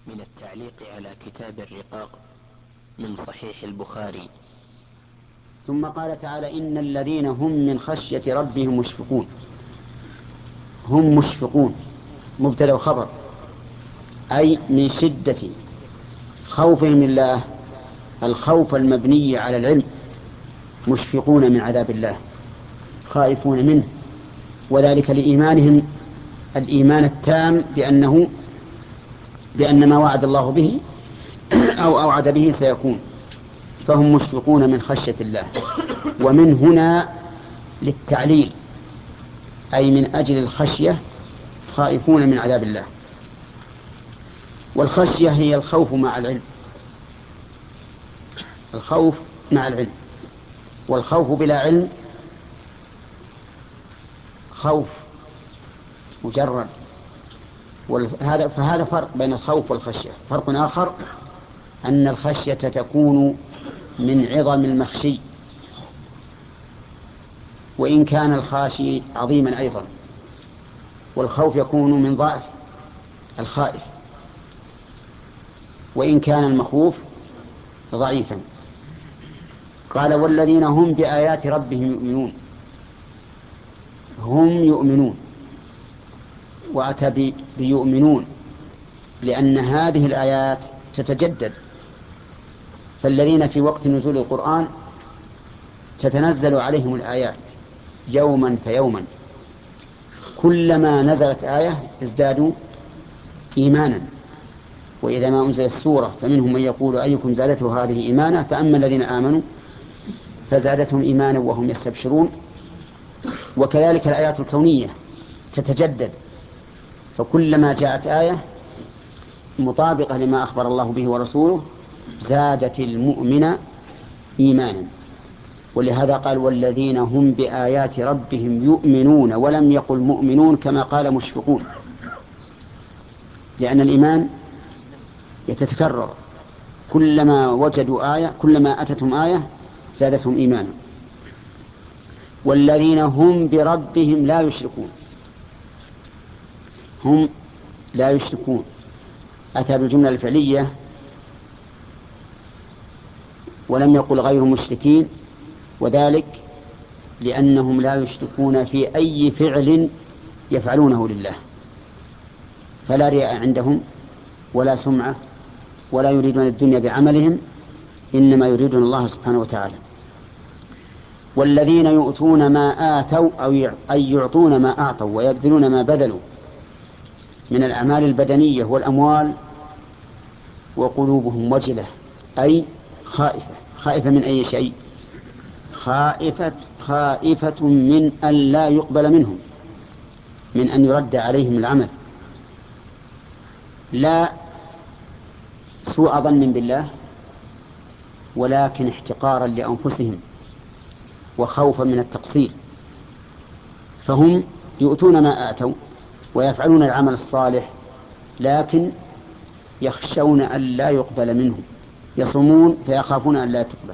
من التعليق على كتاب الرقاق من صحيح البخاري. ثم قال تعالى: إن الذين هم من خشية ربهم مشفقون. هم مشفقون مبتدأ وخبر، أي من شدة خوفهم الله، الخوف المبني على العلم، مشفقون من عذاب الله، خائفون منه، وذلك لإيمانهم الإيمان التام بأن ما وعد الله به أو أوعد به سيكون، فهم مشفقون من خشية الله. ومن هنا للتعليل، أي من أجل الخشية خائفون من عذاب الله. والخشية هي الخوف مع العلم، الخوف مع العلم، والخوف بلا علم خوف مجرد. فهذا فرق بين الخوف والخشية. فرق آخر أن الخشية تكون من عظم المخشي، وإن كان الخاشي عظيما أيضا، والخوف يكون من ضعف الخائف، وإن كان المخوف ضعيفا. قال: والذين هم بآيات ربهم يؤمنون. هم يؤمنون، وأتى بيؤمنون لأن هذه الآيات تتجدد، فالذين في وقت نزول القرآن تتنزل عليهم الآيات يوما فيوما، كلما نزلت آية ازدادوا إيمانا. وإذا ما أنزلت السورة فمنهم من يقول أيكم زادته هذه إيمانا، فأما الذين آمنوا فزادتهم إيمانا وهم يستبشرون. وكذلك الآيات الكونية تتجدد، فكلما جاءت آية مطابقة لما أخبر الله به ورسوله زادت المؤمن إيمانا. ولهذا قال: والذين هم بآيات ربهم يؤمنون، ولم يقل مؤمنون كما قال مشفقون، لأن الإيمان يتكرر، كلما وجدوا آية، كلما أتتهم آية زادتهم إيمانا. والذين هم بربهم لا يشركون. هم لا يشركون، أتى بالجملة الفعلية ولم يقل غير مشركين، وذلك لأنهم لا يشركون في أي فعل يفعلونه لله، فلا رياء عندهم ولا سمعة، ولا يريدون الدنيا بعملهم، إنما يريدون الله سبحانه وتعالى. والذين يؤتون ما آتوا، أي يعطون ما أعطوا ويبذلون ما بذلوا من الأعمال البدنية والأموال، وقلوبهم وجلة، أي خائفة من أي شيء؟ خائفة من أن لا يقبل منهم، من أن يرد عليهم العمل، لا سوء ظن بالله، ولكن احتقارا لأنفسهم وخوفا من التقصير. فهم يؤتون ما آتوا ويفعلون العمل الصالح، لكن يخشون أن لا يقبل منهم، يصومون فيخافون أن لا تقبل.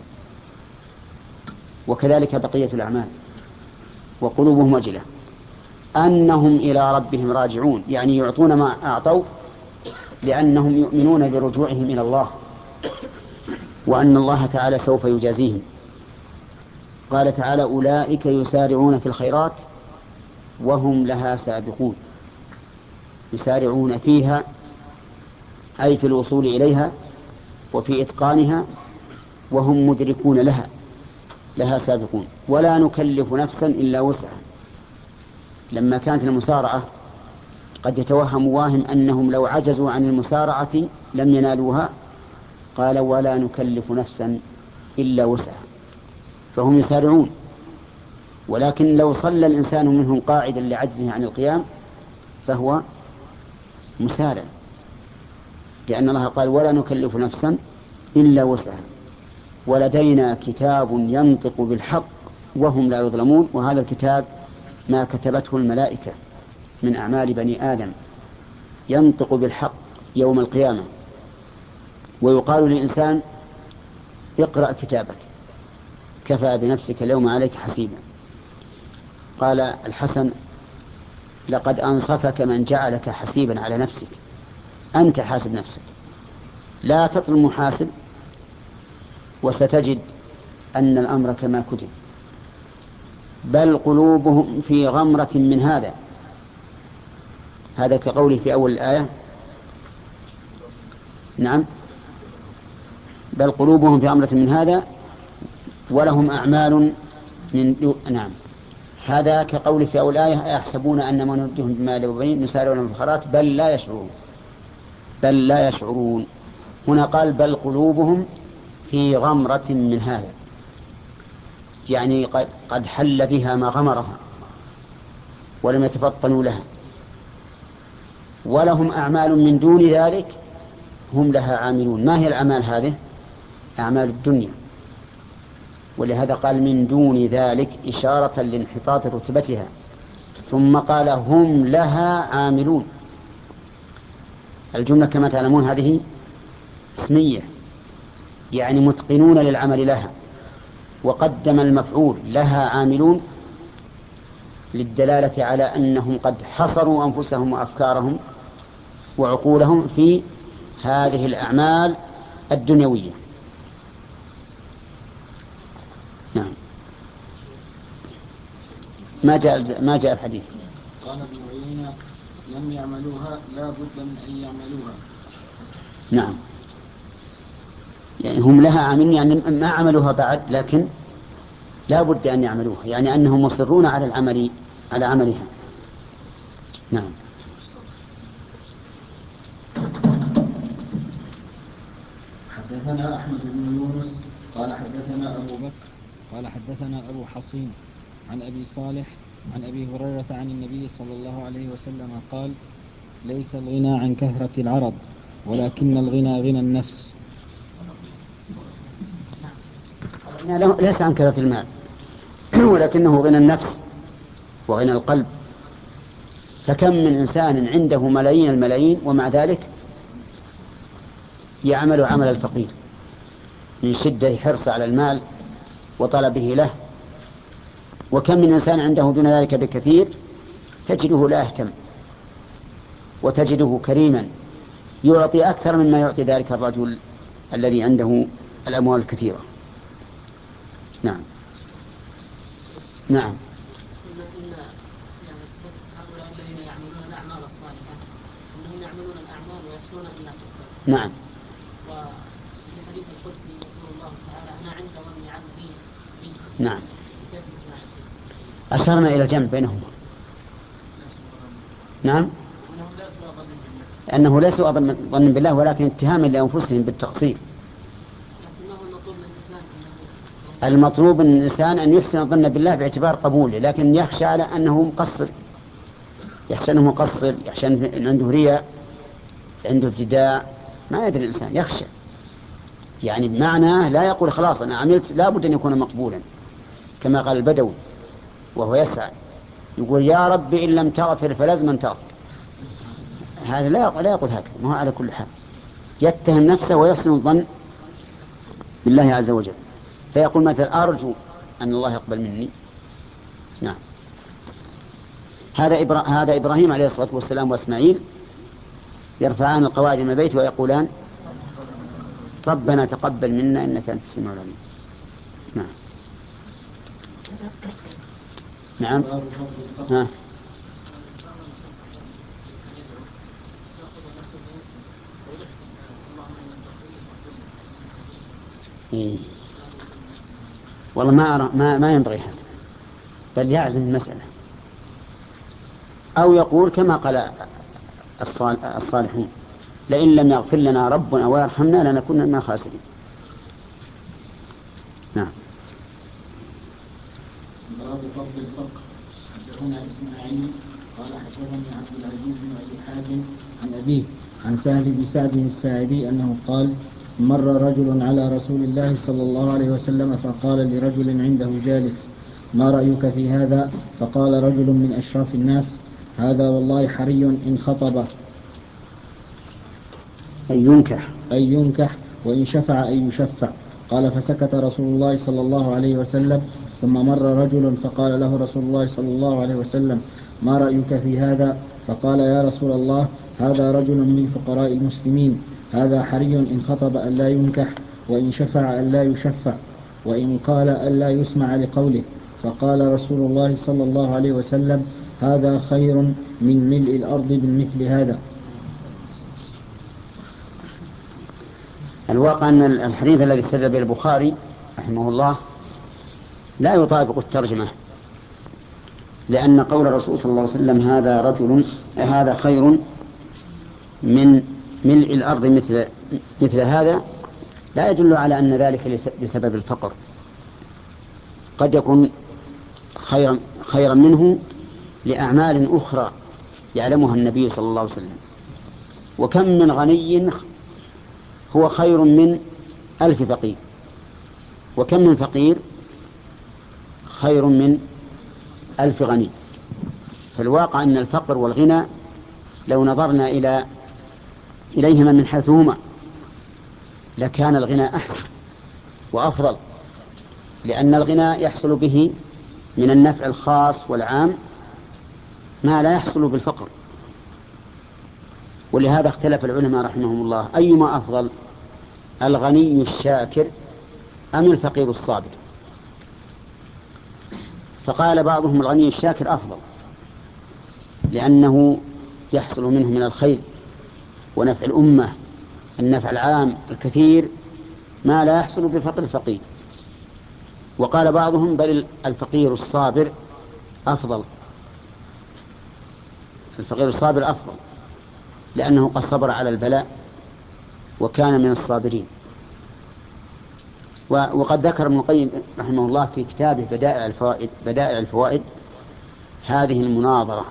وكذلك بقية الأعمال. وقلوبهم وجلة أنهم إلى ربهم راجعون، يعني يعطون ما أعطوا لأنهم يؤمنون برجوعهم إلى الله، وأن الله تعالى سوف يجازيهم. قال تعالى: أولئك يسارعون في الخيرات وهم لها سابقون. يسارعون فيها أي في الوصول إليها وفي إتقانها، وهم مدركون لها سابقون. ولا نكلف نفسا إلا وسعها. لما كانت المسارعة قد يتوهم واهم أنهم لو عجزوا عن المسارعة لم ينالوها، قال: ولا نكلف نفسا إلا وسعها. فهم يسارعون، ولكن لو صلى الإنسان منهم قاعدا لعجزه عن القيام فهو مسارع، لأن الله قال: ولا نكلف نفسا إلا وسعها، ولدينا كتاب ينطق بالحق وهم لا يظلمون. وهذا الكتاب ما كتبته الملائكة من أعمال بني آدم، ينطق بالحق يوم القيامة. ويقال للإنسان: اقرأ كتابك كفى بنفسك اليوم عليك حسيبا. قال الحسن: لقد أنصفك من جعلك حسيبا على نفسك، أنت حاسب نفسك. لا تطلب محاسب وستجد أن الأمر كما كتب. بل قلوبهم في غمرة من هذا، هذا كقوله في أول الآية. نعم، بل قلوبهم في غمرة من هذا ولهم أعمال من نعم، هذا كقوله في أول الآية يحسبون أن ما نمدهم بمال وبنين نسارع لهم في الخيرات بل لا يشعرون. بل لا يشعرون. هنا قال بل قلوبهم في غمرة من هذا، يعني قد حل بها ما غمرها ولم يتفطنوا لها. ولهم أعمال من دون ذلك هم لها عاملون. ما هي الأعمال هذه؟ أعمال الدنيا، ولهذا قال من دون ذلك إشارة لانحطاط رتبتها، ثم قال هم لها عاملون. الجملة كما تعلمون هذه اسمية، يعني متقنون للعمل لها، وقدم المفعول لها عاملون للدلالة على أنهم قد حصروا أنفسهم وأفكارهم وعقولهم في هذه الأعمال الدنيوية. نعم. ما جاء الحديث. قال ابن عيينة لم يعملوها لا بد من أن يعملوها. نعم، يعني هم لها عاملون، يعني ما عملوها بعد لكن لا بد أن يعملوها، يعني أنهم مصرون على العمل على عملها. نعم. حدثنا أحمد بن يونس قال حدثنا أبو بكر قال حدثنا أبو حصين عن أبي صالح عن أبي هريرة عن النبي صلى الله عليه وسلم قال ليس الغنى عن كثرة العرض ولكن الغنى غنى النفس. ليس عن كثرة المال ولكنه غنى النفس وغنى القلب. فكم من إنسان عنده ملايين الملايين ومع ذلك يعمل عمل الفقير من شدة حرص على المال وطلبه له. وكم من إنسان عنده دون ذلك بكثير تجده لا يهتم، وتجده كريما يعطي أكثر مما يعطي ذلك الرجل الذي عنده الأموال الكثيرة. نعم. نعم. نعم. وفي الحديث القدسي يقول الله تعالى أنا عند ظن عبدي بي. نعم. أشرنا إلى الجمع بينهما. نعم، أنه ليس ظن بالله ولكن اتهاما لأنفسهم بالتقصير. المطلوب من الإنسان أن يحسن الظن بالله باعتبار قبوله، لكن يخشى على أنه مقصر، يخشى أنه مقصر، يخشى أن عنده رياء، عنده ابتداء، ما يدري الإنسان يخشى. يعني بمعنى لا يقول خلاص أنا عملت لا بد أن يكون مقبولا، كما قال البدوي وهو يسعى يقول يا رب إن لم تغفر فلازم تغفر. هذا لا يقول هكذا، ما هو على كل حال يتهم نفسه ويحسن الظن بالله عز وجل، فيقول مثلا أرجو أن الله يقبل مني. نعم. هذا إبراهيم عليه الصلاة والسلام وإسماعيل يرفعان القواعد من البيت ويقولان ربنا تقبل منا إنك أنت السميع العليم. نعم. نعم. ها. إيه. والله ما ينبغي هذا، بل يعزم المسألة، أو يقول كما قال الصالحون لئن لم يغفر لنا ربنا ويرحمنا لنكون من الخاسرين. نعم. باب فضل الفقر. حدثنا إسماعيل قال حدثني عبد العزيز بن أبي حازم عن أبيه عن سهل بن سعد الساعدي أنه قال مر رجل على رسول الله صلى الله عليه وسلم فقال لرجل عنده جالس ما رأيك في هذا؟ فقال رجل من أشراف الناس هذا والله حري إن خطب أي ينكح وإن شفع أن يشفع. قال فسكت رسول الله صلى الله عليه وسلم ثم مر رجل فقال له رسول الله صلى الله عليه وسلم ما رأيك في هذا؟ فقال يا رسول الله هذا رجل من فقراء المسلمين هذا حري إن خطب ألا ينكح، وإن شفع ألا يشفع، وإن قال ألا يسمع لقوله. فقال رسول الله صلى الله عليه وسلم: هذا خير من ملء الأرض بمثل هذا. الواقع أن الحديث الذي استدل به البخاري رحمه الله لا يطابق الترجمة، لأن قول الرسول صلى الله عليه وسلم هذا خير من ملء الأرض مثل هذا لا يدل على أن ذلك بسبب الفقر، قد يكون خيرا منه لأعمال أخرى يعلمها النبي صلى الله عليه وسلم. وكم من غني هو خير من 1000 فقير، وكم من فقير خير من 1000 غني. فالواقع أن الفقر والغنى لو نظرنا إليهما من حيثهما لكان الغنى أحسن وأفضل، لأن الغنى يحصل به من النفع الخاص والعام ما لا يحصل بالفقر. ولهذا اختلف العلماء رحمهم الله أيما أفضل، الغني الشاكر أم الفقير الصابر؟ فقال بعضهم الغني الشاكر أفضل، لأنه يحصل منه من الخير ونفع الأمة النفع العام الكثير ما لا يحصل بفقر الفقير. وقال بعضهم بل الفقير الصابر أفضل، الفقير الصابر أفضل لأنه قد صبر على البلاء وكان من الصابرين. وقد ذكر ابن القيم رحمه الله في كتابه بدائع الفوائد هذه المناظرة: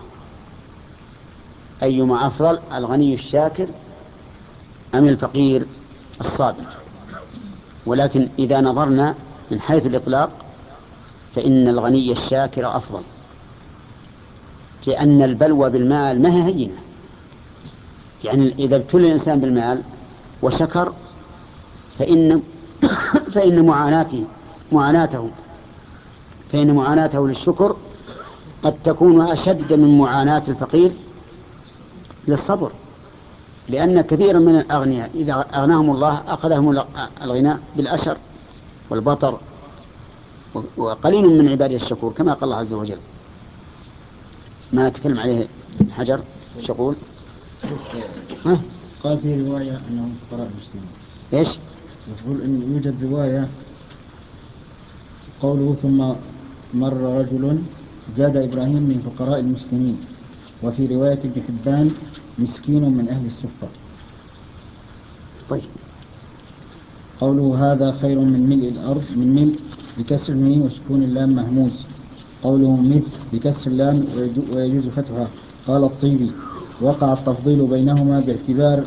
أيما أفضل، الغني الشاكر أم الفقير الصابر؟ ولكن إذا نظرنا من حيث الإطلاق فإن الغني الشاكر أفضل، لأن البلوى بالمال ما هي هينة. يعني إذا ابتلي الإنسان بالمال وشكر فإن معاناته للشكر قد تكون أشد من معاناة الفقير للصبر، لأن كثيرا من الأغنياء إذا أغناهم الله أخذهم الغناء بالأشر والبطر، وقليل من عباده الشكور كما قال الله عز وجل. ما أتكلم عليه حجر شقول. قال في رواية أنهم فقراء المسلمين. إيش؟ يقول أن يوجد رواية قوله ثم مر رجل زاد إبراهيم من فقراء المسلمين، وفي رواية ابن حبان مسكين من أهل الصفة. طيب. قوله هذا خير من ملء الأرض، من ملء بكسر الميم وسكون اللام مهموز. قوله مثل بكسر اللام ويجوز فتحها. قال الطيبي وقع التفضيل بينهما باعتبار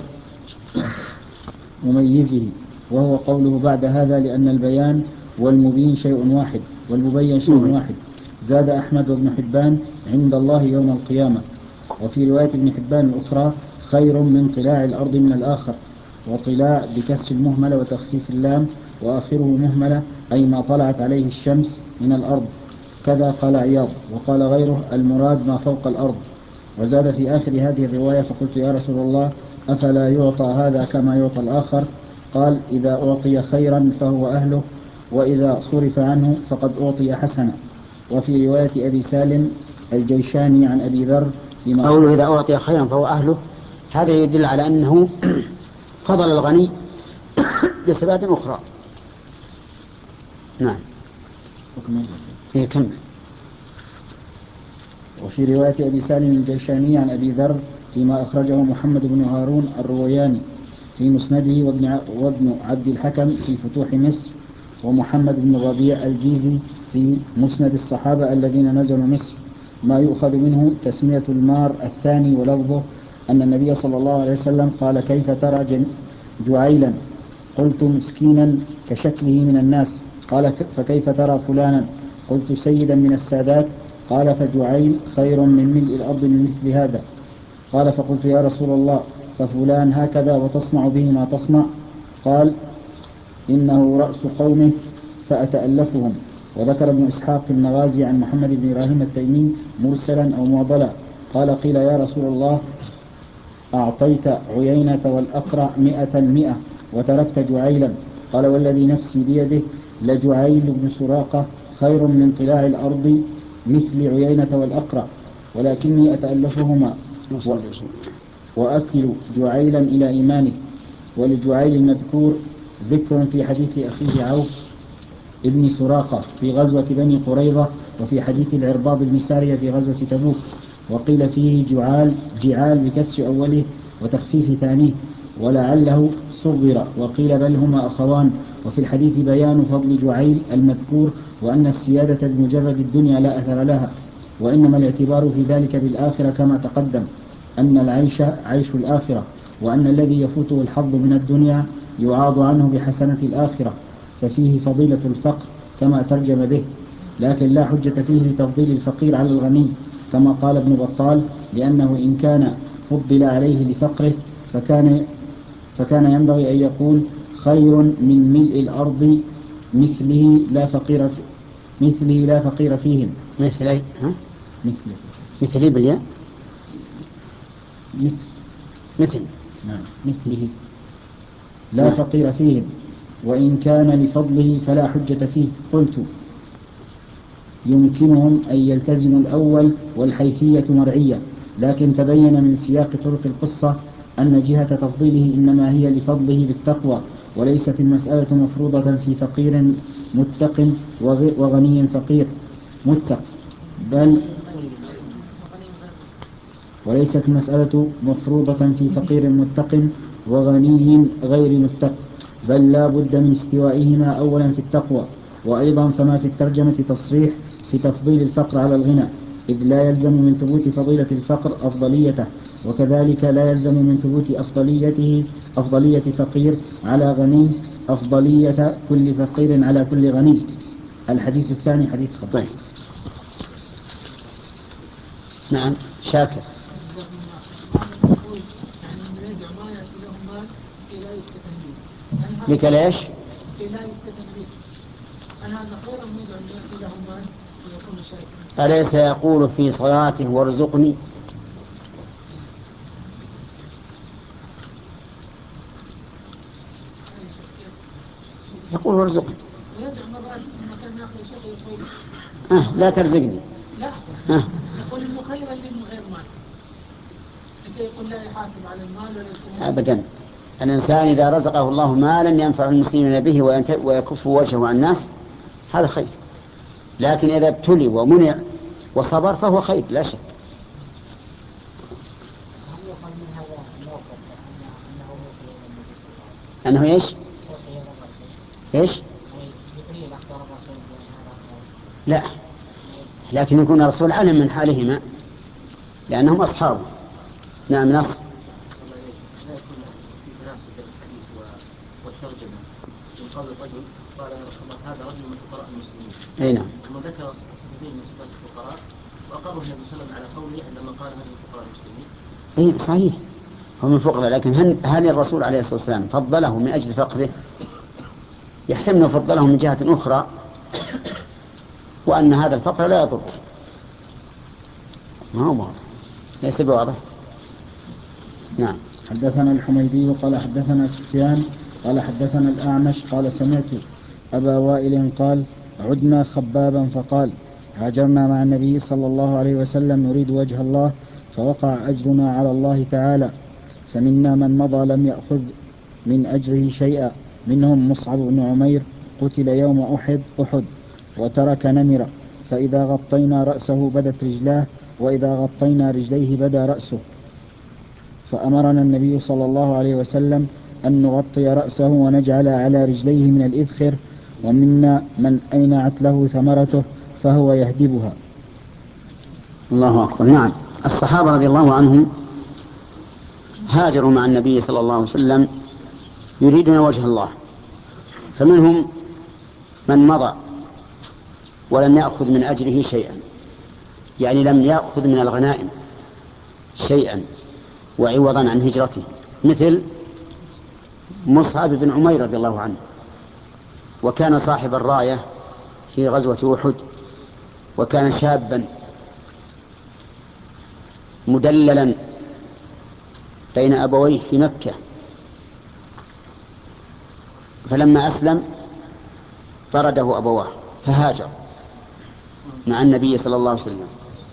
مميزه، وهو قوله بعد هذا لأن البيان والمبين شيء واحد والمبين شيء واحد. زاد أحمد وابن حبان عند الله يوم القيامة. وفي رواية ابن حبان الأخرى خير من طلاع الأرض من الآخر، وطلاع بكسر المهملة وتخفيف اللام وآخره مهملة أي ما طلعت عليه الشمس من الأرض. كذا قال عياض. وقال غيره المراد ما فوق الأرض. وزاد في آخر هذه الرواية فقلت يا رسول الله أفلا يعطى هذا كما يعطى الآخر؟ قال إذا أعطي خيرا فهو أهله، وإذا صرف عنه فقد أعطي حسنا. وفي رواية أبي سالم الجيشاني عن أبي ذر قوله إذا أعطي خيرا فهو أهله، هذا يدل على أنه فضل الغني بصفات أخرى. نعم. كمل. وفي رواية أبي سالم الجيشاني عن أبي ذر فيما أخرجه محمد بن هارون الروياني في مسنده وابن عبد الحكم في فتوح مصر، ومحمد بن الربيع الجيزي في مسند الصحابة الذين نزلوا مصر، ما يؤخذ منه تسمية المار الثاني ولفظه أن النبي صلى الله عليه وسلم قال كيف ترى جعيلا؟ قلت مسكينا كشكله من الناس. قال فكيف ترى فلانا؟ قلت سيدا من السادات. قال فجعيل خير من ملء الأرض من مثل هذا. قال فقلت يا رسول الله ففلان هكذا وتصنع به ما تصنع؟ قال إنه رأس قومه فأتألفهم. وذكر ابن إسحاق في المغازي عن محمد بن إبراهيم التيمي مرسلا أو معضلا قال قيل يا رسول الله أعطيت عيينة والأقرع 100 وتركت جعيلا. قال والذي نفسي بيده لجعيل بن سراقة خير من طلاع الأرض مثل عيينة والأقرع، ولكني أتألفهما وأكل جعيلا إلى إيمانه. ولجعيل المذكور ذكر في حديث أخيه عوف ابن سراقة في غزوة بني قريظة، وفي حديث العرباض بن سارية في غزوة تبوك. وقيل فيه جعال بكسر أوله وتخفيف ثانيه، ولعله صغر، وقيل بل هما أخوان. وفي الحديث بيان فضل جعيل المذكور، وأن السيادة بمجرد الدنيا لا أثر لها، وإنما الاعتبار في ذلك بالآخرة كما تقدم، أن العيش عيش الآخرة، وأن الذي يفوته الحظ من الدنيا يعاض عنه بحسنة الآخرة، ففيه فضيلة الفقر كما ترجم به، لكن لا حجة فيه لتفضيل الفقير على الغني كما قال ابن بطال، لأنه إن كان فضل عليه لفقره فكان ينبغي أن يقول خير من ملء الأرض مثله لا فقير فيهم. مثلي بالياء مثل مثله لا فقير فيهم، وإن كان لفضله فلا حجة فيه. قلت يمكنهم أن يلتزموا الأول والحيثية مرعية، لكن تبين من سياق طرق القصة أن جهة تفضيله إنما هي لفضله بالتقوى، وليست المسألة مفروضة في فقير متق وغني فقير متق، وليست المسألة مفروضة في فقير متق وغني غير متق، بل لا بد من استوائهما أولا في التقوى. وأيضا فما في الترجمة تصريح في تفضيل الفقر على الغنى، إذ لا يلزم من ثبوت فضيلة الفقر أفضليته، وكذلك لا يلزم من ثبوت أفضلية فقير على غني أفضلية كل فقير على كل غني. الحديث الثاني حديث خطير. نعم شاكر. لك ليش؟ أليس يقول في صلاته وارزقني؟ يقول وارزقني. لا ترزقني. لا يقول إنه خيرا من غير مال، لكي يقول لا يحاسب على المال ولا أبدا. الإنسان إذا رزقه الله مالا ينفع المسلمين به ويكف وجهه عن الناس هذا خير، لكن إذا ابتلي ومنع وصبر فهو خير لا شك. أنه إيش؟ لا، لكن يكون الرسول علم من حالهما لأنهم أصحابه. نعم نص. والترجمة من قول الرجل قال يا رسول الله هذا رجل من فقراء المسلمين. أي نعم. ثم ذكر صفتين من صفات الفقراء وأقره النبي صلى الله عليه وسلم على قوله عندما قال هذا من فقراء المسلمين. أي صحيح هم من فقراء، لكن هل الرسول عليه الصلاة والسلام فضله من أجل فقره؟ يحتمل فضله من جهة أخرى وأن هذا الفقر لا يضر. ما هو واضح، ليس بواضح. نعم. حدثنا الحميدي قال حدثنا سفيان قال حدثنا الأعمش قال سمعت أبا وائل قال عدنا خبابا فقال هاجرنا مع النبي صلى الله عليه وسلم نريد وجه الله فوقع أجرنا على الله تعالى، فمنا من مضى لم يأخذ من أجره شيئا، منهم مصعب بن عمير قتل يوم أحد وترك نمرة، فإذا غطينا رأسه بدت رجلاه، وإذا غطينا رجليه بدا رأسه، فأمرنا النبي صلى الله عليه وسلم أن نغطي رأسه ونجعل على رجليه من الإذخر، ومنا من أينعت له ثمرته فهو يهدبها. الله أكبر. نعم، الصحابة رضي الله عنهم هاجروا مع النبي صلى الله عليه وسلم يريدون وجه الله، فمنهم من مضى ولم يأخذ من أجره شيئا، يعني لم يأخذ من الغنائم شيئا وعوضا عن هجرته، مثل مصعب بن عمير رضي الله عنه، وكان صاحب الراية في غزوة أحد، وكان شابا مدللا بين أبويه في مكة، فلما أسلم طرده أبواه فهاجر مع النبي صلى الله عليه وسلم،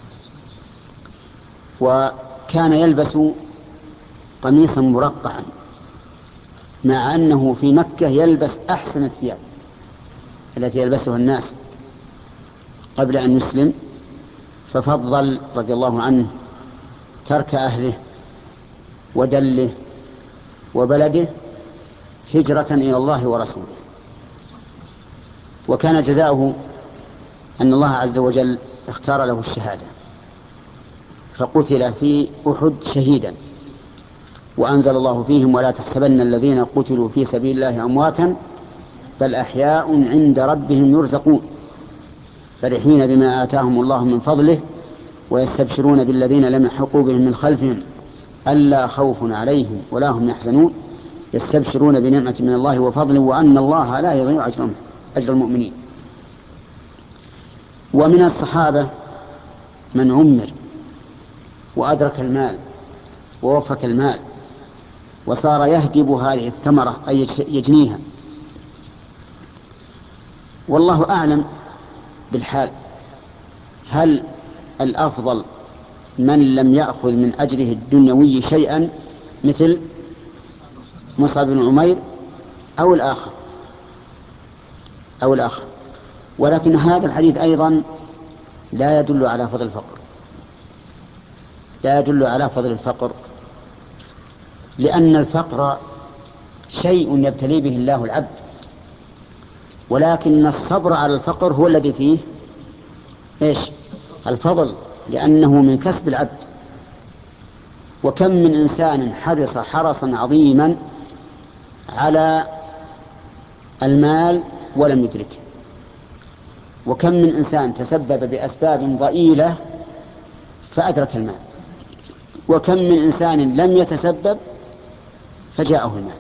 وكان يلبس قميصا مرقعا مع أنه في مكة يلبس أحسن الثياب التي يلبسها الناس قبل أن يسلم، ففضل رضي الله عنه ترك أهله ودله وبلده هجرة إلى الله ورسوله. وكان جزاؤه أن الله عز وجل اختار له الشهادة، فقتل في أحد شهيدا، وأنزل الله فيهم ولا تحسبن الذين قتلوا في سبيل الله أمواتا بل أحياء عند ربهم يرزقون فرحين بما آتاهم الله من فضله ويستبشرون بالذين لم يلحقوا بهم من خلفهم ألا خوف عليهم ولا هم يحزنون يستبشرون بنعمة من الله وفضل وأن الله لا يضيع أجر المؤمنين. ومن الصحابة من عمر وأدرك المال ووفك المال وصار يهدب هذه الثمرة أي يجنيها، والله أعلم بالحال. هل الأفضل من لم يأخذ من أجره الدنيوي شيئا مثل مصعب بن عمير أو الآخر؟ ولكن هذا الحديث أيضا لا يدل على فضل الفقر، لا يدل على فضل الفقر، لأن الفقر شيء يبتلي به الله العبد، ولكن الصبر على الفقر هو الذي فيه الفضل، لأنه من كسب العبد. وكم من إنسان حرص حرصا عظيما على المال ولم يدركه، وكم من إنسان تسبب بأسباب ضئيلة فأدرك المال، وكم من إنسان لم يتسبب فجاءه المال.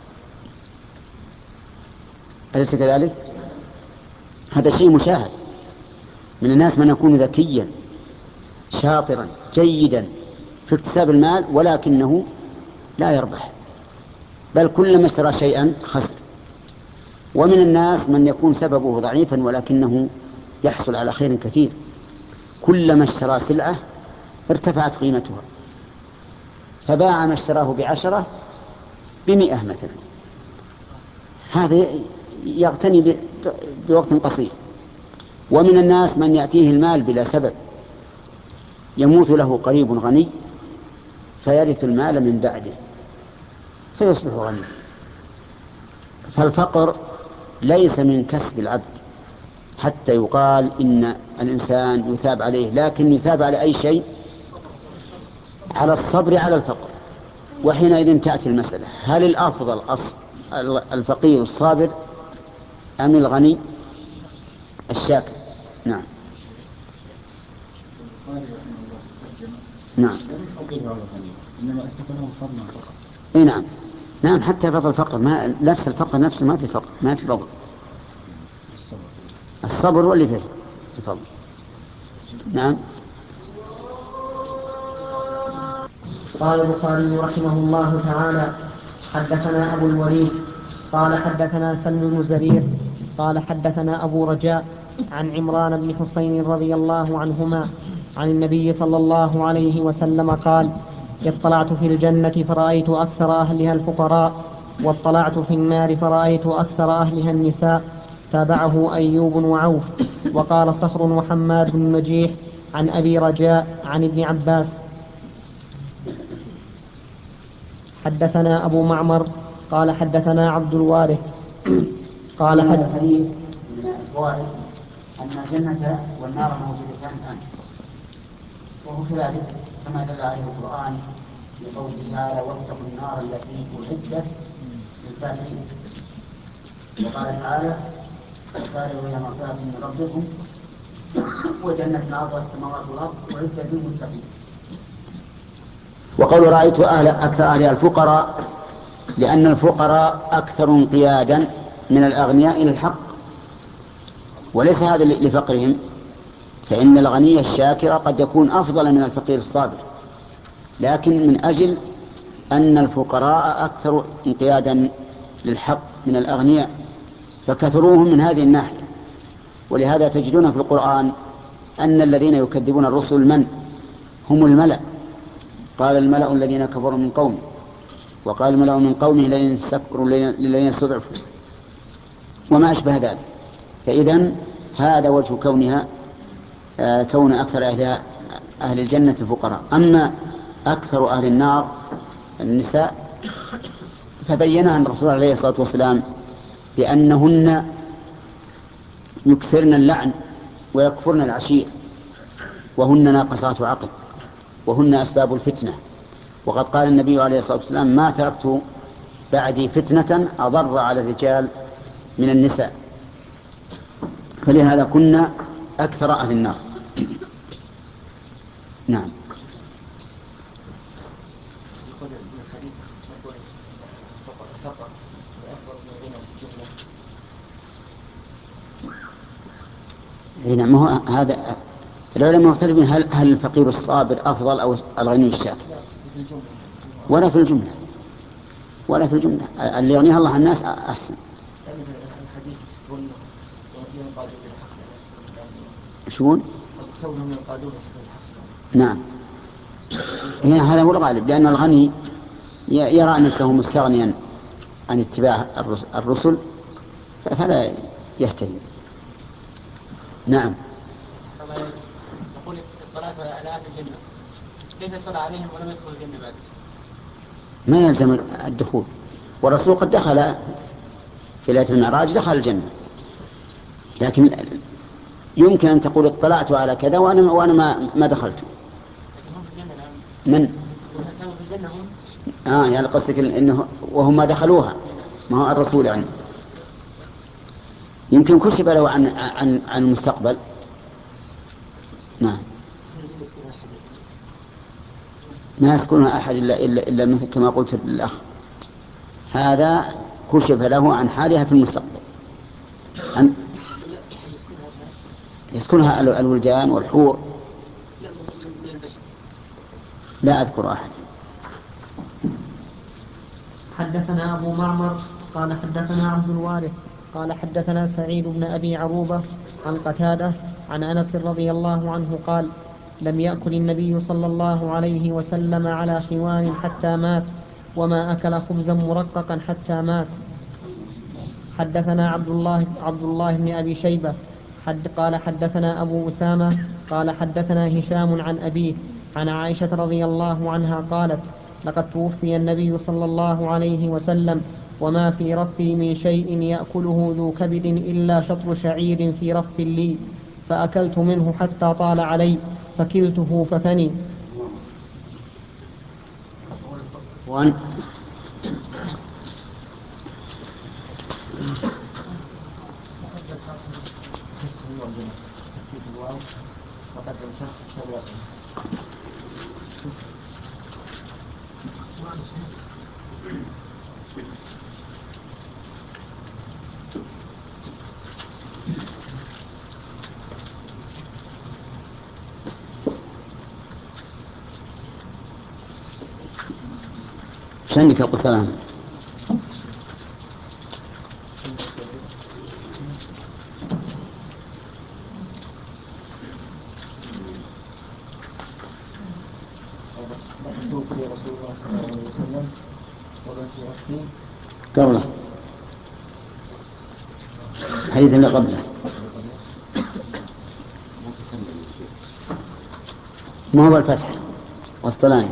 أليس كذلك؟ هذا شيء مشاهد. من الناس من يكون ذكيا شاطرا جيدا في اكتساب المال ولكنه لا يربح، بل كلما اشترى شيئا خسر. ومن الناس من يكون سببه ضعيفا ولكنه يحصل على خير كثير، كلما اشترى سلعة ارتفعت قيمتها فباع ما اشتراه ب10 ب100 مثلا، هذا يغتني بوقت قصير. ومن الناس من يأتيه المال بلا سبب، يموت له قريب غني فيرث المال من بعده فيصبح غني. فالفقر ليس من كسب العبد حتى يقال إن الإنسان يثاب عليه، لكن يثاب على أي شيء؟ على الصبر على الفقر. وحينئذ تأتي المسألة: هل الأفضل الفقير الصابر أم الغني الشاكر؟ نعم نعم اي نعم نعم، حتى فضل الفقر ما نفس الفقر نفسه ما في فقر، ما في فضل. الصبر هو اللي فيه الفضل. نعم. قال البخاري رحمه الله تعالى: حدثنا أبو الوليد قال حدثنا سلم بن زرير قال حدثنا أبو رجاء عن عمران بن حسين رضي الله عنهما عن النبي صلى الله عليه وسلم قال: اطلعت في الجنة فرأيت أكثر أهلها الفقراء، واطلعت في النار فرأيت أكثر أهلها النساء. تابعه أيوب وعوف. وقال صخر وحماد بن مجيح عن أبي رجاء عن ابن عباس. حدثنا أبو معمر قال حدثنا عبد الوارث قال الحديث من الفوائد أن الجنة والنار موجودتان الآن، وهو كذلك كما دل عليه القرآن بقوله تعالى: واتقوا النار التي أعدت للكافرين. وقال تعالى: وسارعوا إلى مغفرة من ربكم وجنة عرضها السماوات والأرض أعدت للمتقين. وقول رأيت أكثر أهلها الفقراء لأن الفقراء أكثر انقيادا من الأغنياء إلى الحق، وليس هذا لفقرهم، فإن الغني الشاكر قد يكون أفضل من الفقير الصابر، لكن من أجل أن الفقراء أكثر انقيادا للحق من الأغنياء، فكثروهم من هذه الناحية. ولهذا تجدون في القرآن أن الذين يكذبون الرسل من هم الملأ. قال الملأ الذين كفروا من قومه، وقال الملأ من قومه لئن استكبروا لئن استضعفوا، وما أشبه ذلك. فإذن هذا وجه كونها كون أكثر أهل الجنة الفقراء. أما أكثر أهل النار النساء فبينها الرسول عليه الصلاة والسلام بأنهن يكثرن اللعن ويكفرن العشير، وهن ناقصات عقل، وهن أسباب الفتنة. وقد قال النبي عليه الصلاة والسلام: ما تركت بعدي فتنة أضر على الرجال من النساء. فلهذا كنا أكثر أهل النار. نعم. نعم. هو هذا العلماء مختلفين هل الفقير الصابر أفضل أو الغني الشاكر؟ ولا في الجملة، ولا في الجملة. اللي يغنيها الله الناس أحسن. شون؟ نعم. هنا هذا هو الغالب، لأن الغني يرى نفسه مستغنيا عن اتباع الرسل فلا يهتدي. نعم. يقول اطلعت على أهل الجنة، كيف اطلع عليهم ولم يدخل الجنة بعد؟ ما يلزم الدخول، والرسول قد دخل في ليلة المعراج، دخل الجنة، لكن يمكن أن تقول اطلعت على كذا وأنا ما دخلت. من؟ يعني قصدك إنه وهم ما دخلوها، ما هو الرسول يعني يمكن كشف له عن المستقبل. نعم. ما يسكنها أحد إلا مثل كما قلت للأخ، هذا كشف له عن حالها في المستقبل. يسكنها الولدان والحور. لا أذكر أحد. حدثنا أبو معمر قال حدثنا عبد الوارث قال حدثنا سعيد بن أبي عروبة عن قتادة عن أنس رضي الله عنه قال: لم يأكل النبي صلى الله عليه وسلم على خوان حتى مات، وما أكل خبزا مرققا حتى مات. حدثنا عبد الله بن أبي شيبة قال حدثنا أبو أسامة قال حدثنا هشام عن أبيه عن عائشة رضي الله عنها قالت: لقد توفي النبي صلى الله عليه وسلم وما في رفي من شيء يأكله ذو كبد إلا شطر شعير في رف لي، فأكلت منه حتى طال علي فكلته ففني. وأن شنك أبو سلام. قبله حديث اللي قبله ما هو الفتح والصلاني.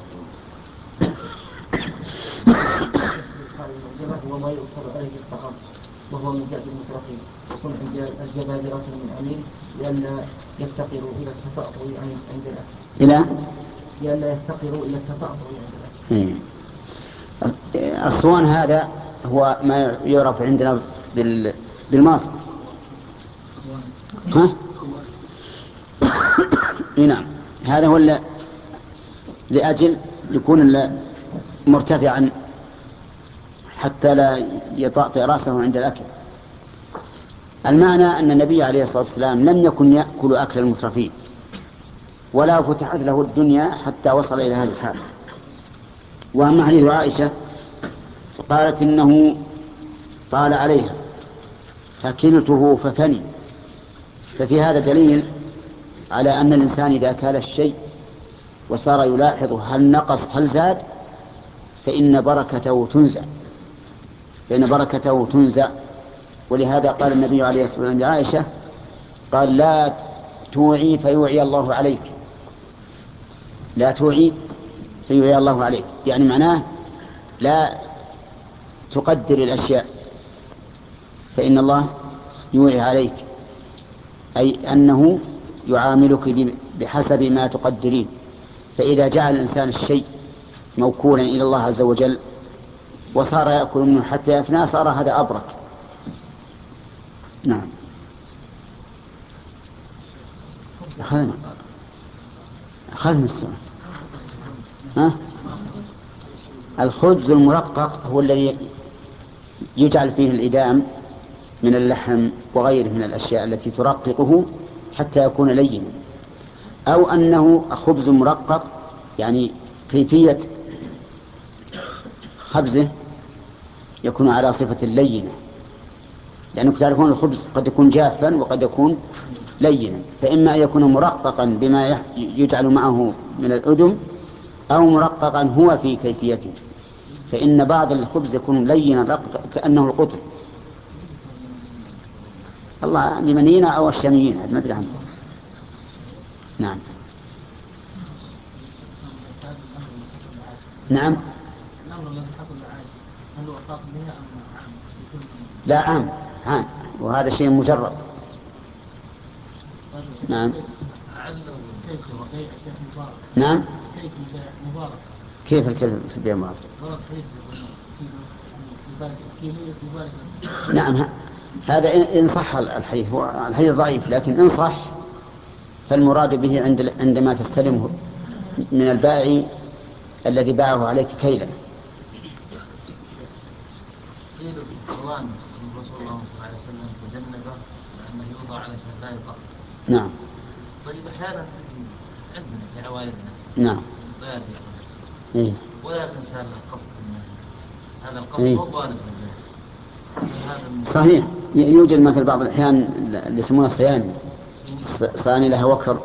وما يؤثر عليه الطعام، وهو من جهة المترفين وصنع الجبابرة من أمين لئلا يفتقروا إلى التطأطؤ عند الأكل. لئلا يفتقروا إلى التطأطؤ عند الأكل. الصوان هذا هو ما يعرف عندنا بالماصر. ها؟ نعم. هذا هو لأجل يكون مرتفعا حتى لا يطأطئ رأسه عند الأكل. المعنى أن النبي عليه الصلاة والسلام لم يكن يأكل أكل المترفين، ولا فتحت له الدنيا حتى وصل إلى هذه الحال. وأما حديث عائشة قالت إنه طال عليها فكلته ففني، ففي هذا دليل على أن الإنسان إذا كال الشيء وصار يلاحظ هل نقص هل زاد فإن بركته تنزع. ولهذا قال النبي عليه الصلاة والسلام لعائشة قال لا توعي فيوعي الله عليك، لا توعي فيوعي الله عليك، يعني معناه لا تقدر الأشياء فإن الله يوعي عليك، أي أنه يعاملك بحسب ما تقدرين. فإذا جعل الإنسان الشيء موكولا إلى الله عز وجل وصار يأكل منه حتى يفنى صار هذا أبرك. نعم. أخذنا السؤال. الخبز المرقق هو الذي يجعل فيه الإدام من اللحم وغيره من الأشياء التي ترققه حتى يكون لينا، أو أنه خبز مرقق يعني كيفية خبزه يكون على صفة لينة، لأنك تعرفون الخبز قد يكون جافا وقد يكون لينا، فإما أن يكون مرققا بما يجعل معه من الأدم أو مرققا هو في كيفيته، فإن بعض الخبز يكون لينا كأنه القطن. الله اليمنيين أو الشاميين ما أدري عنه. نعم. نعم. لا عام، وهذا شيء مجرد. نعم. نعم. كيف الكلب في البيع مبارك؟ نعم، هذا إن صح الحديث، هو الحديث ضعيف، لكن إن صح فالمراد به عندما تستلمه من البائع الذي باعه عليك كيلا. قيل في القرآن رسول الله صلى الله عليه وسلم تجنبه لأنه يوضع على لا يقع. نعم. طيب أحيانا عندنا في عوائلنا نعم بادية ولا الإنسان القصد هذا القصد هو وارد صحيح. يوجد مثل بعض الأحيان اللي يسمونها صياني لها وكر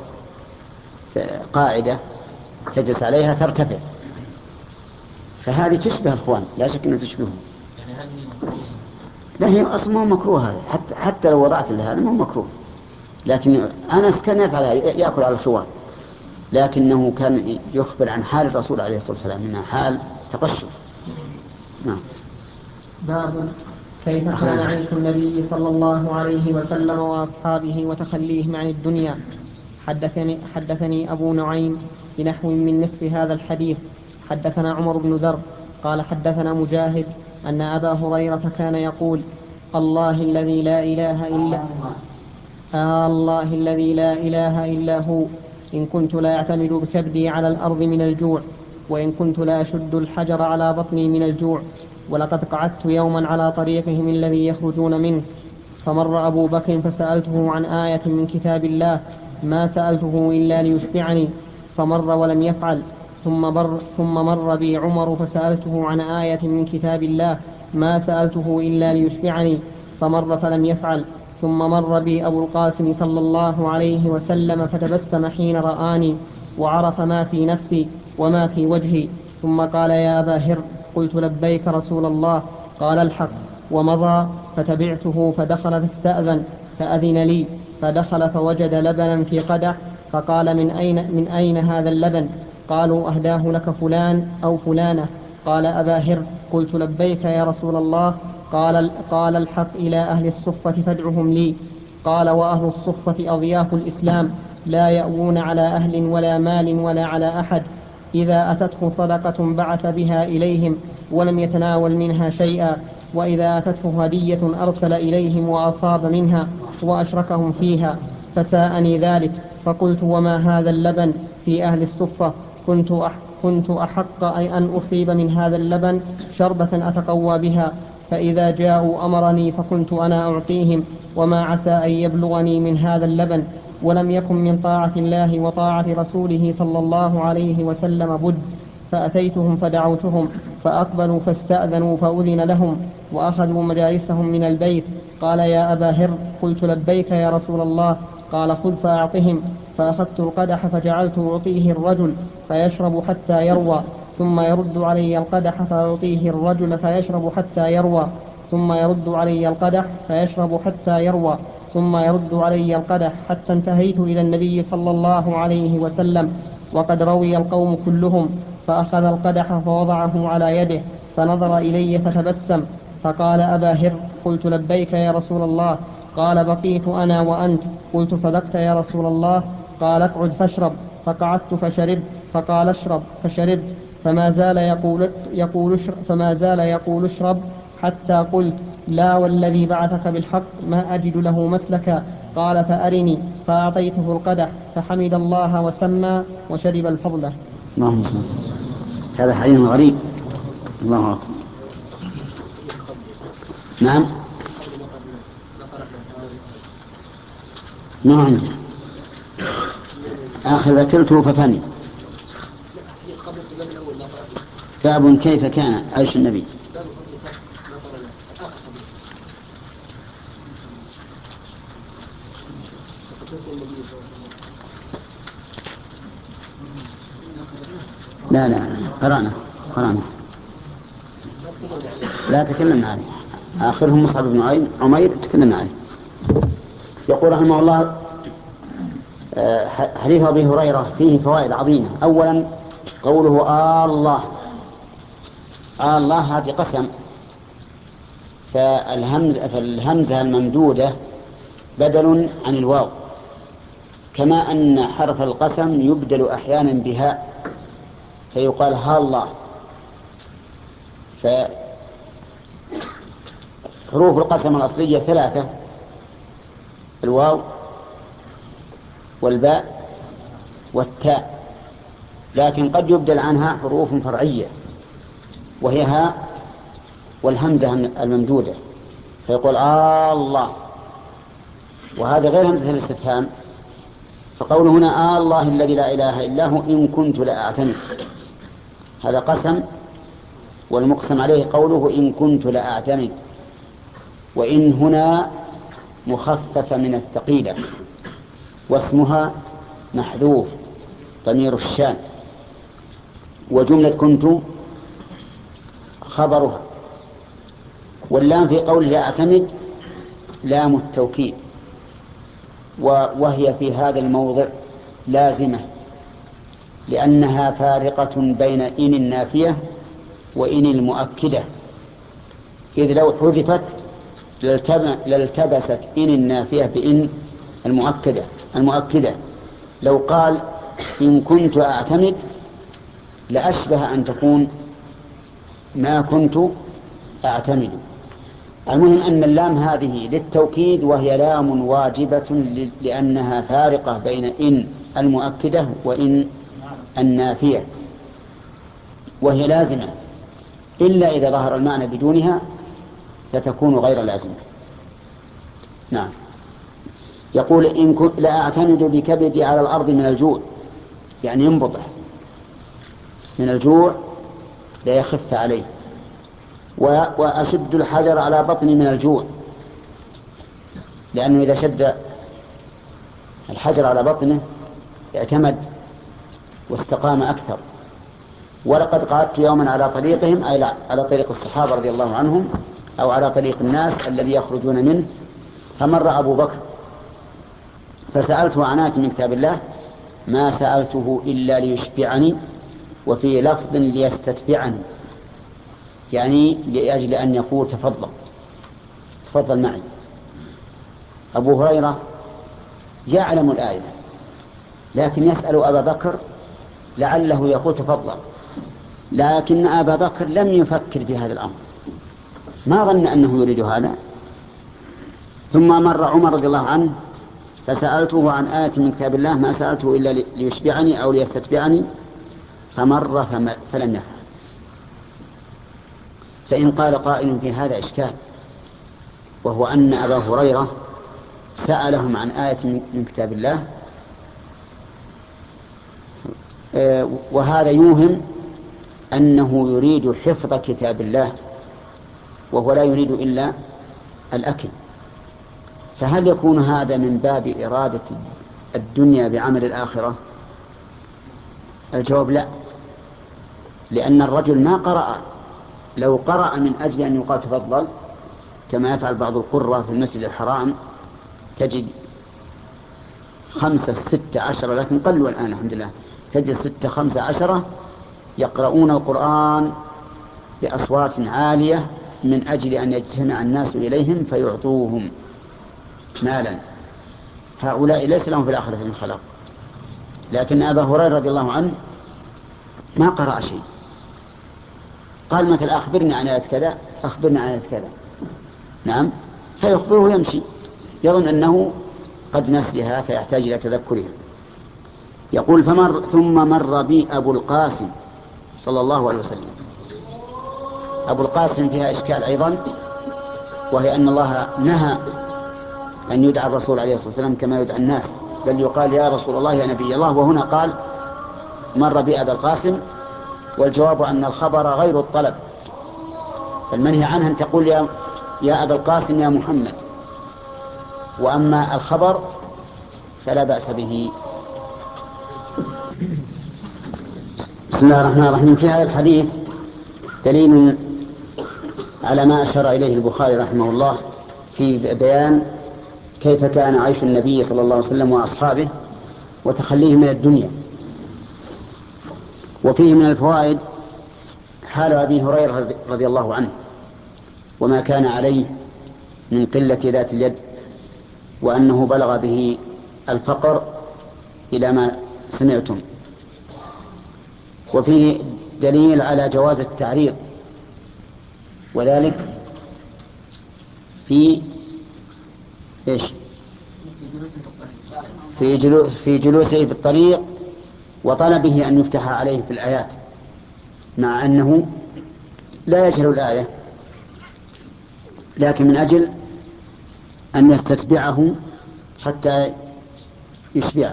قاعدة تجلس عليها ترتفع، فهذه تشبه الأخوان، لا شك أنها تشبههم. يعني هل هي مكروه؟ لا، هي أصلا مو مكروه هذا، حتى لو وضعت لهذا مو مكروه، لكن أنس كان يفعل يأكل على الخوان، لكنه كان يخبر عن حال الرسول عليه الصلاة والسلام إنها حال تقشف. نعم. باب كيف كان عيش النبي صلى الله عليه وسلم وأصحابه وتخليهم عن الدنيا. حدثني أبو نعيم بنحو من نصف هذا الحديث. حدثنا عمر بن ذر قال حدثنا مجاهد أن أبا هريرة كان يقول الله الذي لا إله إلا هو إن كنت لا أعتمد بكبدي على الأرض من الجوع وإن كنت لا أشد الحجر على بطني من الجوع. ولقد قعدت يوما على طريقهم الذي يخرجون منه فمر أبو بكر فسألته عن آية من كتاب الله ما سألته إلا ليشبعني فمر ولم يفعل. ثم مر بي عمر فسألته عن آية من كتاب الله ما سألته إلا ليشبعني فمر فلم يفعل. ثم مر بي أبو القاسم صلى الله عليه وسلم فتبسم حين رآني وعرف ما في نفسي وما في وجهي ثم قال يا أبا هر قلت لبيك رسول الله قال الحق ومضى. فتبعته فدخل فاستأذن فأذن لي فدخل فوجد لبنا في قدح فقال من أين هذا اللبن؟ قالوا أهداه لك فلان أو فلانة. قال أبا هر قلت لبيك يا رسول الله قال الحق إلى أهل الصفة فادعهم لي. قال وأهل الصفة أضياف الإسلام لا يأوون على أهل ولا مال ولا على أحد إذا أتته صدقة بعث بها إليهم ولم يتناول منها شيئا وإذا أتته هدية أرسل إليهم وأصاب منها وأشركهم فيها. فساءني ذلك فقلت وما هذا اللبن في أهل الصفة؟ كنت أحق أن أصيب من هذا اللبن شربة أتقوى بها فإذا جاءوا أمرني فكنت أنا أعطيهم وما عسى أن يبلغني من هذا اللبن. ولم يكن من طاعة الله وطاعة رسوله صلى الله عليه وسلم بد فأتيتهم فدعوتهم فأقبلوا فاستأذنوا فأذن لهم وأخذوا مجالسهم من البيت. قال: يا أبا هر. قلت: لبيك يا رسول الله. قال: خذ فأعطهم. فأخذت القدح فجعلت أعطيه الرجل فيشرب حتى يروى، ثم يرد علي القدح فأعطيه الرجل فيشرب حتى يروى، ثم يرد علي القدح فيشرب حتى يروى، ثم يرد علي القدح، حتى انتهيت إلى النبي صلى الله عليه وسلم وقد روي القوم كلهم. فأخذ القدح فوضعه على يده فنظر إلي فتبسم فقال: أبا هر. قلت: لبيك يا رسول الله. قال: بقيت أنا وأنت. قلت: صدقت يا رسول الله. قال: اقعد فاشرب. فقعدت فشربت. فقال: اشرب. فشربت. فما زال يقول اشرب حتى قلت: لا والذي بعثك بالحق ما أجد له مسلكا. قال: فأرني. فأعطيته القدح فحمد الله وسمى وشرب الفضلة. اللهم صل. هذا حديث غريب. الله أكبر. نعم. ما عندي آخر ذكرته ففني. باب كيف كان عيش النبي. لا قرأنا لا تكلمنا عليه. آخرهم مصعب بن عمير تكلمنا عليه. يقول رحمه الله: حديث أبي هريرة فيه فوائد عظيمة. أولا قوله الله. الله هذه قسم، فالهمزة الممدودة بدل عن الواو، كما أن حرف القسم يبدل أحيانا بهاء فيقال ها الله. فحروف القسم الأصلية 3: الواو والباء والتاء، لكن قد يبدل عنها حروف فرعية وهي هاء والهمزة الممدودة فيقول الله، وهذا غير همزة الاستفهام. فقوله هنا الله الذي لا إله إلا هو إن كنت لأعتمد، هذا قسم، والمقسم عليه قوله إن كنت لأعتمد. وإن هنا مخففة من الثقيلة، واسمها محذوف ضمير الشان، وجملة كنت خبرها. واللام في قوله لأعتمد لام التوكيد، وهي في هذا الموضع لازمة، لأنها فارقة بين إن النافية وإن المؤكدة، إذ لو حذفت لالتبست إن النافية بإن المؤكدة. لو قال إن كنت أعتمد لأشبه أن تكون ما كنت أعتمد. المهم أن اللام هذه للتوكيد، وهي لام واجبة لأنها فارقة بين إن المؤكدة وإن النافية، وهي لازمة إلا إذا ظهر المعنى بدونها فتكون غير لازمة. نعم. يقول إن كنت لأعتمد بكبدي على الأرض من الجوع، يعني ينبطح من الجوع لا يخف عليه. وأشد الحجر على بطني من الجوع، لأنه إذا شد الحجر على بطنه اعتمد واستقام أكثر. ولقد قعدت يوما على طريقهم، أي على طريق الصحابة رضي الله عنهم، أو على طريق الناس الذي يخرجون منه، فمر أبو بكر فسألته عن آية من كتاب الله ما سألته إلا ليشبعني، وفي لفظ ليستتبعني، يعني لأجل أن يقول تفضل معي. أبو هريرة يعلم الآية لكن يسأل أبا بكر لعله يقول تفضل، لكن أبا بكر لم يفكر في هذا الأمر، ما ظن أنه يريد هذا. ثم مر عمر رضي الله عنه فسألته عن آية من كتاب الله ما سألته إلا ليشبعني أو ليستتبعني، فمر فلم يفعل. فإن قال قائل في هذا إشكال، وهو أن أبا هريرة سألهم عن آية من كتاب الله، وهذا يوهم أنه يريد حفظ كتاب الله وهو لا يريد إلا الأكل، فهل يكون هذا من باب إرادة الدنيا بعمل الآخرة؟ الجواب لا، لأن الرجل ما قرأ. لو قرأ من أجل أن يقال تفضل كما يفعل بعض القراء في المسجد الحرام، تجد 5 6 10، لكن قلوا الآن الحمد لله، تجد 6 5 10 يقرؤون القرآن بأصوات عالية من أجل أن يجتمع الناس إليهم فيعطوهم مالا. هؤلاء ليس لهم في الآخرة من خلاق. لكن أبا هريرة رضي الله عنه ما قرأ شيء، قال مثل أخبرني عن آية كذا، أخبرني عن آية كذا، نعم، فيخبره يمشي، يظن أنه قد نسيها فيحتاج إلى تذكرها. يقول ثم مر بي أبو القاسم صلى الله عليه وسلم. أبو القاسم فيها إشكال أيضا، وهي أن الله نهى أن يدعى الرسول عليه الصلاة والسلام كما يدعى الناس، بل يقال يا رسول الله يا نبي الله، وهنا قال مر بي أبا القاسم، والجواب أن الخبر غير الطلب، فالمنهي عنها أن تقول يا أبا القاسم يا محمد، وأما الخبر فلا بأس به. بسم الله الرحمن الرحيم. في هذا الحديث دليل على ما أشار إليه البخاري رحمه الله في بيان كيف كان عيش النبي صلى الله عليه وسلم وأصحابه وتخليه من الدنيا. وفيه من الفوائد حال أبي هريرة رضي الله عنه وما كان عليه من قلة ذات اليد، وأنه بلغ به الفقر إلى ما سمعتم. وفيه دليل على جواز التعريض، وذلك في إيش؟ في جلوسه في الطريق وطلبه أن يفتح عليه في الآيات، مع أنه لا يجهل الآية، لكن من أجل أن يستتبعه حتى يشبعه.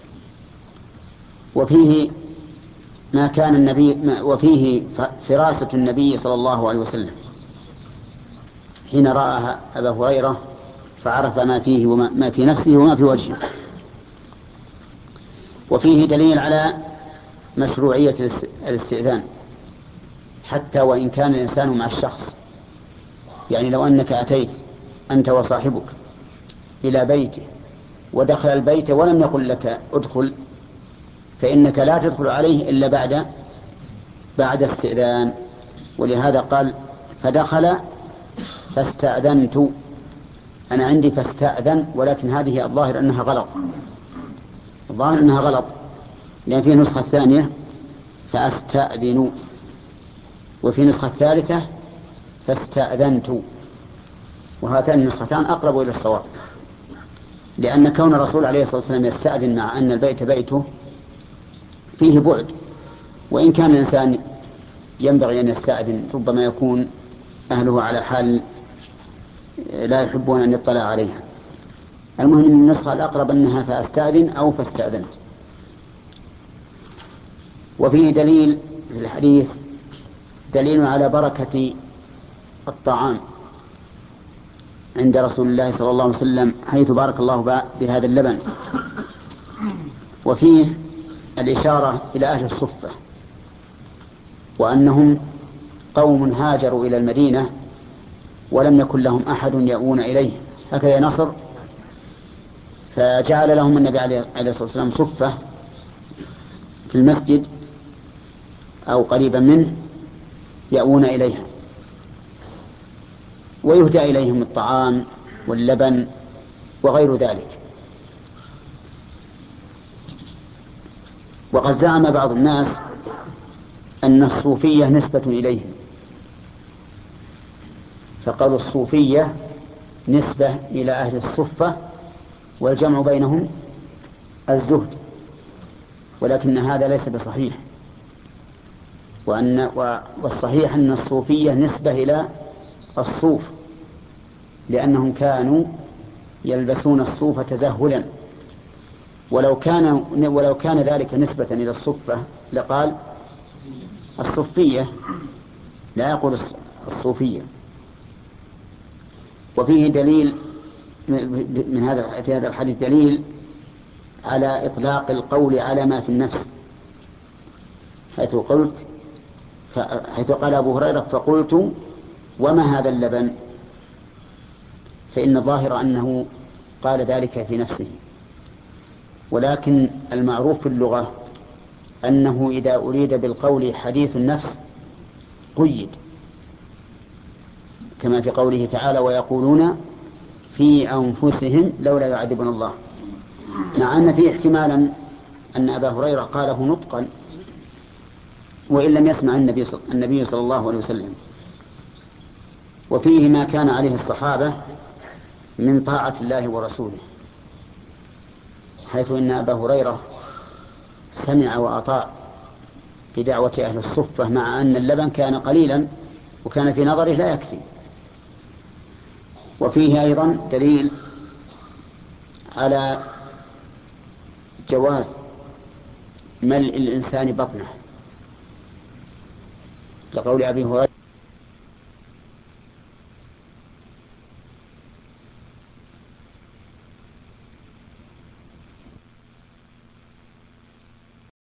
وفيه ما كان النبي وفيه فراسة النبي صلى الله عليه وسلم حين رأى أبا هريرة فعرف ما فيه وما في نفسه وما في وجهه. وفيه دليل على مشروعية الاستئذان حتى وإن كان الإنسان مع الشخص، يعني لو أنك أتيت أنت وصاحبك إلى بيته ودخل البيت ولم يقل لك ادخل، فإنك لا تدخل عليه إلا بعد استئذان. ولهذا قال فدخل فاستأذنت، أنا عندي فاستأذن، ولكن هذه الظاهر أنها غلط، الظاهر أنها غلط، لأن في نسخة ثانية فأستأذن، وفي نسخة ثالثة فاستأذنت، وهاتان النسختان أقرب إلى الصواب، لأن كون الرسول عليه الصلاة والسلام يستأذن مع أن البيت بيته فيه بعد، وإن كان الإنسان ينبغي أن يستأذن ربما يكون أهله على حال لا يحبون أن يطلع عليها. المهم أن النسخة الأقرب أنها فأستأذن أو فاستأذنت. وفيه دليل في الحديث دليل على بركة الطعام عند رسول الله صلى الله عليه وسلم، حيث بارك الله بهذا اللبن. وفيه الإشارة إلى أهل الصفة، وأنهم قوم هاجروا إلى المدينة ولم يكن لهم أحد يأوون إليه، هكذا نصر، فجعل لهم النبي عليه الصلاة والسلام صفة في المسجد أو قريبا منه يأوون إليها، ويهدى إليهم الطعام واللبن وغير ذلك. وقد زعم بعض الناس أن الصوفية نسبة إليهم، فقالوا الصوفية نسبة إلى أهل الصفة والجمع بينهم الزهد، ولكن هذا ليس بصحيح، والصحيح أن الصوفية نسبة إلى الصوف، لأنهم كانوا يلبسون الصوف تزهلا، ولو كان ذلك نسبة إلى الصفة لقال الصفية، لا يقول الصوفية. وفيه دليل في هذا الحديث دليل على إطلاق القول على ما في النفس، حيث قال أبو هريرة فقلت وما هذا اللبن، فإن الظاهر أنه قال ذلك في نفسه. ولكن المعروف في اللغة أنه إذا أريد بالقول حديث النفس قيد، كما في قوله تعالى ويقولون في أنفسهم لولا يعذبنا الله، مع أن فيه احتمالا أن أبا هريرة قاله نطقا وإن لم يسمع النبي صلى الله عليه وسلم. وفيه ما كان عليه الصحابة من طاعة الله ورسوله، حيث إن أبا هريرة سمع وأطاع بدعوة أهل الصفة، مع أن اللبن كان قليلا وكان في نظره لا يكفي. وفيه أيضا دليل على جواز ملء الإنسان بطنه، لقول أبي هريرة